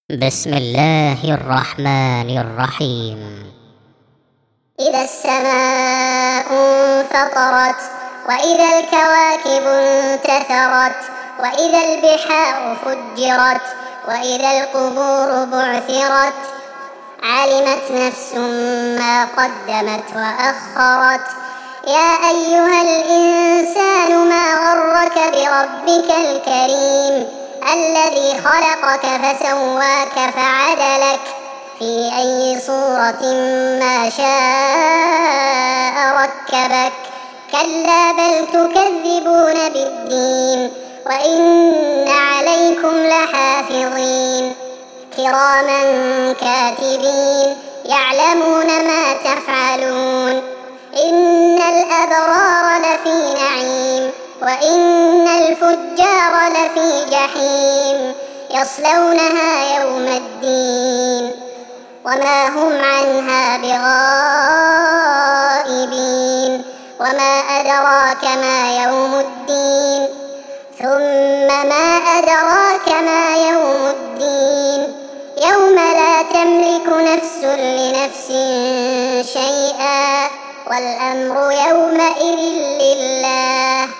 بسم الله الرحمن الرحيم. إذا السماء انفطرت وإذا الكواكب انتثرت وإذا البحار فجرت وإذا القبور بعثرت علمت نفس ما قدمت وأخرت. يا أيها الإنسان ما غرك بربك الكريم الذي خلقك فسواك فعدلك في أي صورة ما شاء ركبك. كلا بل تكذبون بالدين وإن عليكم لحافظين كراما كاتبين يعلمون ما تفعلون. إن الأبرار لفي نعيم وإن الفجار لفي جحيم يصلونها يوم الدين وما هم عنها بغائبين. وما أدراك ما يوم الدين ثم ما أدراك ما يوم الدين يوم لا تملك نفس لنفس شيئا والأمر يومئذ لله.